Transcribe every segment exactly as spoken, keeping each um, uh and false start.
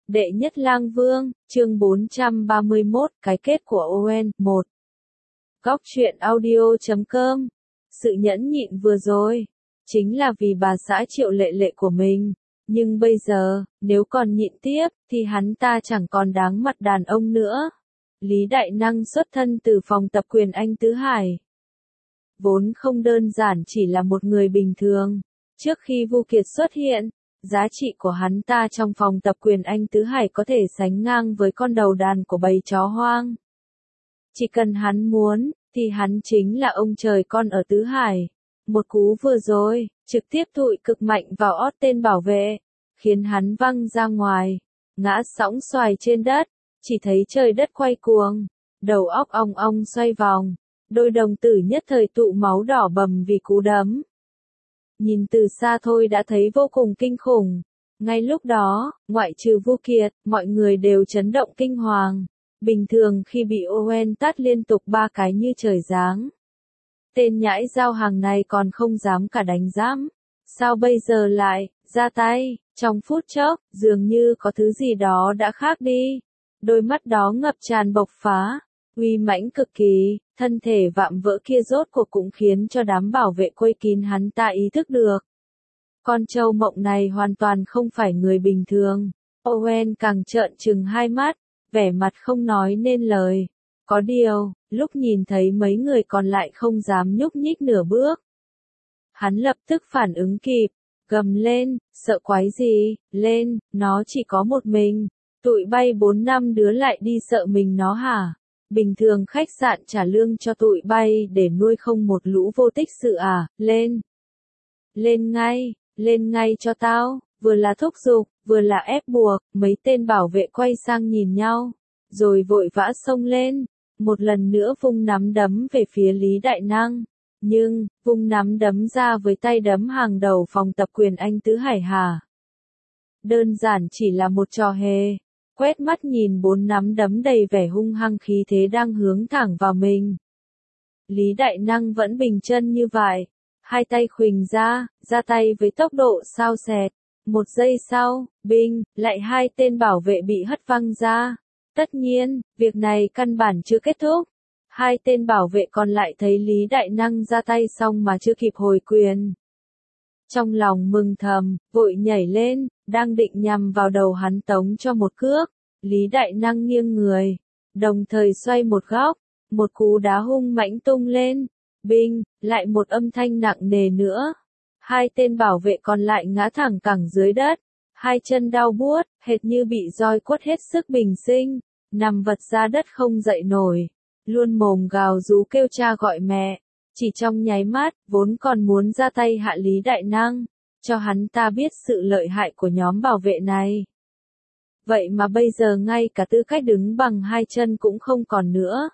Đệ nhất lang vương, chương bốn trăm ba mươi mốt, cái kết của Owen, một. Góc truyện audio chấm com. Sự nhẫn nhịn vừa rồi, chính là vì bà xã Triệu Lệ Lệ của mình. Nhưng bây giờ, nếu còn nhịn tiếp, thì hắn ta chẳng còn đáng mặt đàn ông nữa. Lý Đại Năng xuất thân từ phòng tập quyền Anh Tứ Hải. Vốn không đơn giản chỉ là một người bình thường. Trước khi Vu Kiệt xuất hiện, giá trị của hắn ta trong phòng tập quyền Anh Tứ Hải có thể sánh ngang với con đầu đàn của bầy chó hoang. Chỉ cần hắn muốn, thì hắn chính là ông trời con ở Tứ Hải. Một cú vừa rồi, trực tiếp thụi cực mạnh vào ót tên bảo vệ, khiến hắn văng ra ngoài, ngã sõng xoài trên đất, chỉ thấy trời đất quay cuồng, đầu óc ong ong xoay vòng, đôi đồng tử nhất thời tụ máu đỏ bầm vì cú đấm. Nhìn từ xa thôi đã thấy vô cùng kinh khủng. Ngay lúc đó, ngoại trừ Vu Kiệt, mọi người đều chấn động kinh hoàng. Bình thường khi bị Owen tát liên tục ba cái như trời giáng, tên nhãi giao hàng này còn không dám cả đánh giám. Sao bây giờ lại ra tay? Trong phút chốc, dường như có thứ gì đó đã khác đi. Đôi mắt đó ngập tràn bộc phá, uy mãnh cực kỳ, thân thể vạm vỡ kia rốt cuộc cũng khiến cho đám bảo vệ quây kín hắn ta ý thức được. Con trâu mộng này hoàn toàn không phải người bình thường. Owen càng trợn trừng hai mắt, vẻ mặt không nói nên lời. Có điều, lúc nhìn thấy mấy người còn lại không dám nhúc nhích nửa bước, hắn lập tức phản ứng kịp, gầm lên, sợ quái gì, lên, nó chỉ có một mình, tụi bay bốn năm đứa lại đi sợ mình nó hả? Bình thường khách sạn trả lương cho tụi bay để nuôi không một lũ vô tích sự à, lên. Lên ngay, lên ngay cho tao, vừa là thúc giục, vừa là ép buộc, mấy tên bảo vệ quay sang nhìn nhau, rồi vội vã xông lên, một lần nữa vung nắm đấm về phía Lý Đại Năng. Nhưng, vung nắm đấm ra với tay đấm hàng đầu phòng tập quyền Anh Tứ Hải hả? Đơn giản chỉ là một trò hề. Quét mắt nhìn bốn nắm đấm đầy vẻ hung hăng khí thế đang hướng thẳng vào mình. Lý Đại Năng vẫn bình chân như vậy. Hai tay khuỳnh ra, ra tay với tốc độ sao xẹt. Một giây sau, binh, lại hai tên bảo vệ bị hất văng ra. Tất nhiên, việc này căn bản chưa kết thúc. Hai tên bảo vệ còn lại thấy Lý Đại Năng ra tay xong mà chưa kịp hồi quyền. Trong lòng mừng thầm, vội nhảy lên, đang định nhằm vào đầu hắn tống cho một cước. Lý Đại Năng nghiêng người, đồng thời xoay một góc, một cú đá hung mãnh tung lên. Binh, lại một âm thanh nặng nề nữa. Hai tên bảo vệ còn lại ngã thẳng cẳng dưới đất, hai chân đau buốt, hệt như bị roi quất hết sức bình sinh, nằm vật ra đất không dậy nổi, luôn mồm gào rú kêu cha gọi mẹ. Chỉ trong nháy mắt, vốn còn muốn ra tay hạ Lý Đại Năng, cho hắn ta biết sự lợi hại của nhóm bảo vệ này. Vậy mà bây giờ ngay cả tư cách đứng bằng hai chân cũng không còn nữa.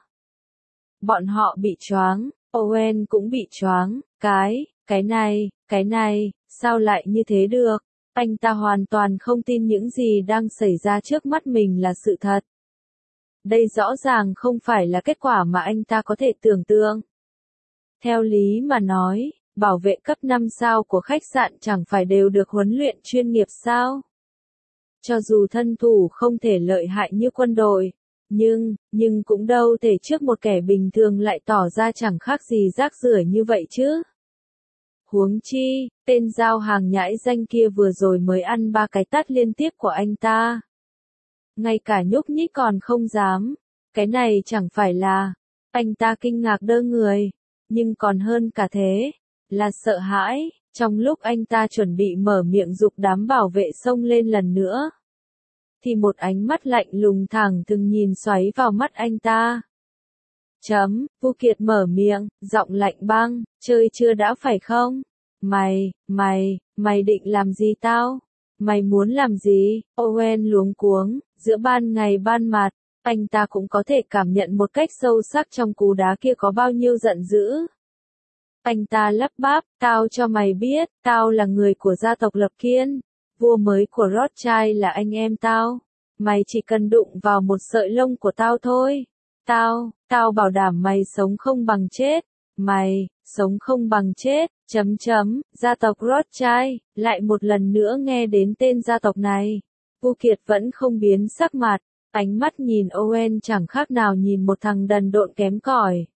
Bọn họ bị choáng, Owen cũng bị choáng, cái, cái này, cái này, sao lại như thế được? Anh ta hoàn toàn không tin những gì đang xảy ra trước mắt mình là sự thật. Đây rõ ràng không phải là kết quả mà anh ta có thể tưởng tượng. Theo lý mà nói, bảo vệ cấp năm sao của khách sạn chẳng phải đều được huấn luyện chuyên nghiệp sao? Cho dù thân thủ không thể lợi hại như quân đội, nhưng, nhưng cũng đâu thể trước một kẻ bình thường lại tỏ ra chẳng khác gì rác rưởi như vậy chứ. Huống chi, tên giao hàng nhãi danh kia vừa rồi mới ăn ba cái tát liên tiếp của anh ta. Ngay cả nhúc nhích còn không dám, cái này chẳng phải là, anh ta kinh ngạc đơ người, nhưng còn hơn cả thế, là sợ hãi, trong lúc anh ta chuẩn bị mở miệng giục đám bảo vệ xông lên lần nữa. Thì một ánh mắt lạnh lùng thẳng thừng nhìn xoáy vào mắt anh ta. Chấm, Vu Kiệt mở miệng, giọng lạnh băng, chơi chưa đã phải không? Mày, mày, mày định làm gì tao? Mày muốn làm gì? Owen luống cuống, giữa ban ngày ban mặt, anh ta cũng có thể cảm nhận một cách sâu sắc trong cú đá kia có bao nhiêu giận dữ. Anh ta lắp bắp, tao cho mày biết, tao là người của gia tộc Lập Kiên, vua mới của Rothschild là anh em tao. Mày chỉ cần đụng vào một sợi lông của tao thôi. Tao, tao bảo đảm mày sống không bằng chết. Mày, sống không bằng chết, chấm chấm, gia tộc Rothschild, lại một lần nữa nghe đến tên gia tộc này. Vu Kiệt vẫn không biến sắc mặt, ánh mắt nhìn Owen chẳng khác nào nhìn một thằng đần độn kém cỏi.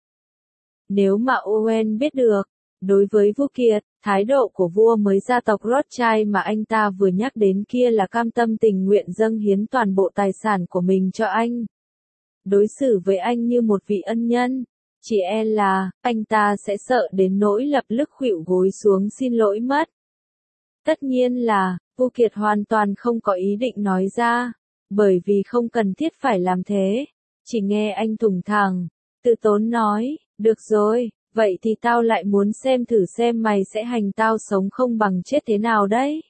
Nếu mà Owen biết được, đối với Vu Kiệt, thái độ của vua mới gia tộc Rothschild mà anh ta vừa nhắc đến kia là cam tâm tình nguyện dâng hiến toàn bộ tài sản của mình cho anh. Đối xử với anh như một vị ân nhân, chỉ e là, anh ta sẽ sợ đến nỗi lập tức khuỵu gối xuống xin lỗi mất. Tất nhiên là, Vu Kiệt hoàn toàn không có ý định nói ra, bởi vì không cần thiết phải làm thế. Chỉ nghe anh thủng thẳng, tự tốn nói, được rồi, vậy thì tao lại muốn xem thử xem mày sẽ hành tao sống không bằng chết thế nào đấy.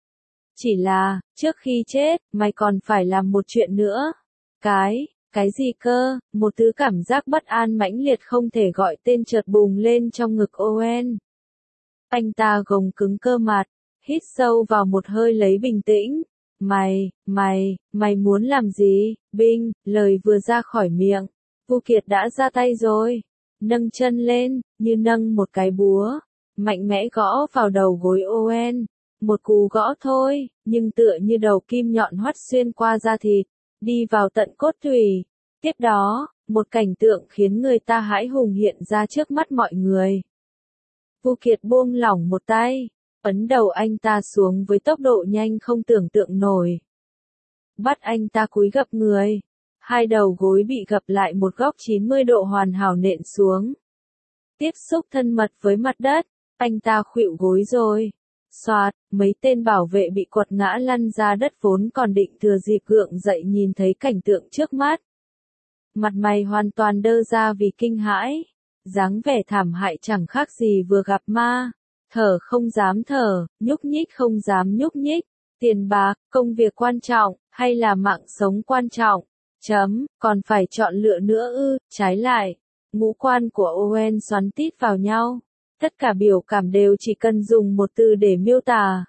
Chỉ là, trước khi chết, mày còn phải làm một chuyện nữa. Cái, cái gì cơ? Một thứ cảm giác bất an mãnh liệt không thể gọi tên chợt bùng lên trong ngực Owen. Anh ta gồng cứng cơ mặt, hít sâu vào một hơi lấy bình tĩnh. Mày, mày, mày muốn làm gì? Binh, lời vừa ra khỏi miệng. Vu Kiệt đã ra tay rồi. Nâng chân lên, như nâng một cái búa. Mạnh mẽ gõ vào đầu gối Owen. Một cú gõ thôi, nhưng tựa như đầu kim nhọn hoắt xuyên qua da thịt, đi vào tận cốt tủy. Tiếp đó, một cảnh tượng khiến người ta hãi hùng hiện ra trước mắt mọi người. Vu Kiệt buông lỏng một tay, ấn đầu anh ta xuống với tốc độ nhanh không tưởng tượng nổi. Bắt anh ta cúi gập người. Hai đầu gối bị gập lại một góc chín mươi độ hoàn hảo nện xuống. Tiếp xúc thân mật với mặt đất, anh ta khuỵu gối rồi. Xoạt, mấy tên bảo vệ bị quật ngã lăn ra đất vốn còn định thừa dịp gượng dậy nhìn thấy cảnh tượng trước mắt. Mặt mày hoàn toàn đơ ra vì kinh hãi, dáng vẻ thảm hại chẳng khác gì vừa gặp ma, thở không dám thở, nhúc nhích không dám nhúc nhích, tiền bạc, công việc quan trọng, hay là mạng sống quan trọng, chấm, còn phải chọn lựa nữa ư, trái lại, ngũ quan của Owen xoắn tít vào nhau. Tất cả biểu cảm đều chỉ cần dùng một từ để miêu tả.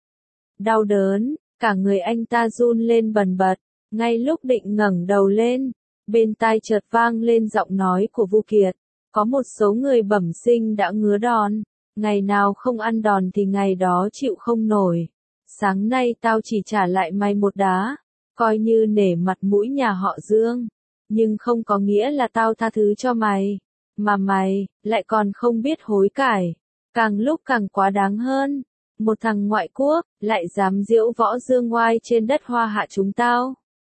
Đau đớn, cả người anh ta run lên bần bật, ngay lúc định ngẩng đầu lên, bên tai chợt vang lên giọng nói của Vu Kiệt. Có một số người bẩm sinh đã ngứa đòn, ngày nào không ăn đòn thì ngày đó chịu không nổi. Sáng nay tao chỉ trả lại mày một đá, coi như nể mặt mũi nhà họ Dương, nhưng không có nghĩa là tao tha thứ cho mày. Mà mày, lại còn không biết hối cải. Càng lúc càng quá đáng hơn. Một thằng ngoại quốc, lại dám diễu võ dương ngoai trên đất Hoa Hạ chúng tao.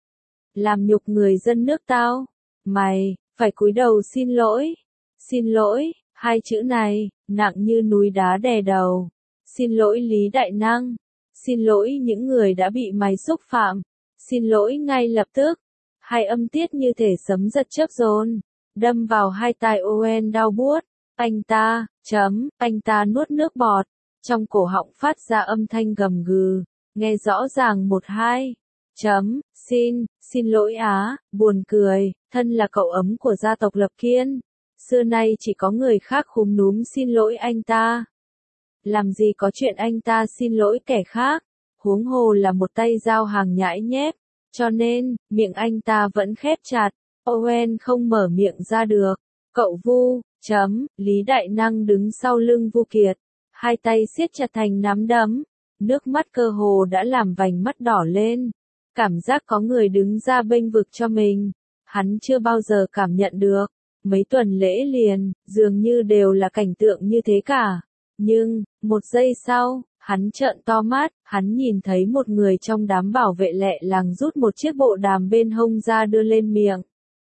Làm nhục người dân nước tao. Mày, phải cúi đầu xin lỗi. Xin lỗi, hai chữ này, nặng như núi đá đè đầu. Xin lỗi Lý Đại Năng. Xin lỗi những người đã bị mày xúc phạm. Xin lỗi ngay lập tức. Hai âm tiết như thể sấm giật chớp dồn, đâm vào hai tai Owen đau buốt. Anh ta, chấm, anh ta nuốt nước bọt, trong cổ họng phát ra âm thanh gầm gừ, nghe rõ ràng một hai. Chấm, xin, xin lỗi á, buồn cười, thân là cậu ấm của gia tộc Lập Kiên. Xưa nay chỉ có người khác khúm núm xin lỗi anh ta. Làm gì có chuyện anh ta xin lỗi kẻ khác, huống hồ là một tay dao hàng nhãi nhép, cho nên, miệng anh ta vẫn khép chặt. Owen không mở miệng ra được. Cậu Vu, chấm, Lý Đại Năng đứng sau lưng Vu Kiệt, hai tay siết chặt thành nắm đấm, nước mắt cơ hồ đã làm vành mắt đỏ lên. Cảm giác có người đứng ra bênh vực cho mình, hắn chưa bao giờ cảm nhận được. Mấy tuần lễ liền, dường như đều là cảnh tượng như thế cả. Nhưng, một giây sau, hắn trợn to mắt, hắn nhìn thấy một người trong đám bảo vệ lẹ làng rút một chiếc bộ đàm bên hông ra đưa lên miệng.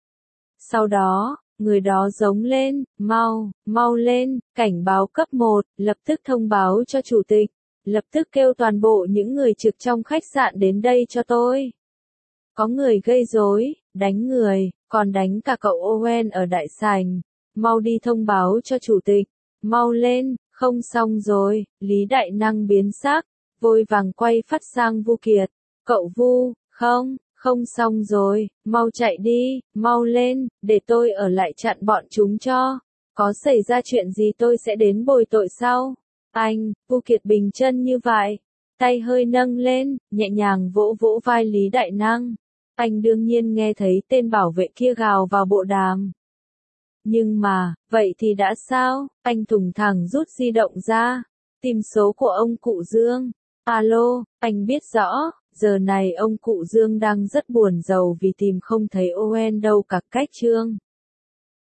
Sau đó, người đó giống lên, mau, mau lên, cảnh báo cấp một, lập tức thông báo cho chủ tịch, lập tức kêu toàn bộ những người trực trong khách sạn đến đây cho tôi. Có người gây rối, đánh người, còn đánh cả cậu Owen ở đại sảnh, mau đi thông báo cho chủ tịch, mau lên, không xong rồi. Lý Đại Năng biến sắc, vội vàng quay phát sang Vu Kiệt, cậu Vu, không. Không xong rồi, mau chạy đi, mau lên, để tôi ở lại chặn bọn chúng cho. Có xảy ra chuyện gì tôi sẽ đến bồi tội sau. Anh, Vu Kiệt bình chân như vậy, tay hơi nâng lên, nhẹ nhàng vỗ vỗ vai Lý Đại Năng. Anh đương nhiên nghe thấy tên bảo vệ kia gào vào bộ đàm. Nhưng mà, vậy thì đã sao? Anh thùng thẳng rút di động ra, tìm số của ông cụ Dương. Alo, anh biết rõ, Giờ này ông cụ Dương đang rất buồn rầu vì tìm không thấy Owen đâu cả cách Trương.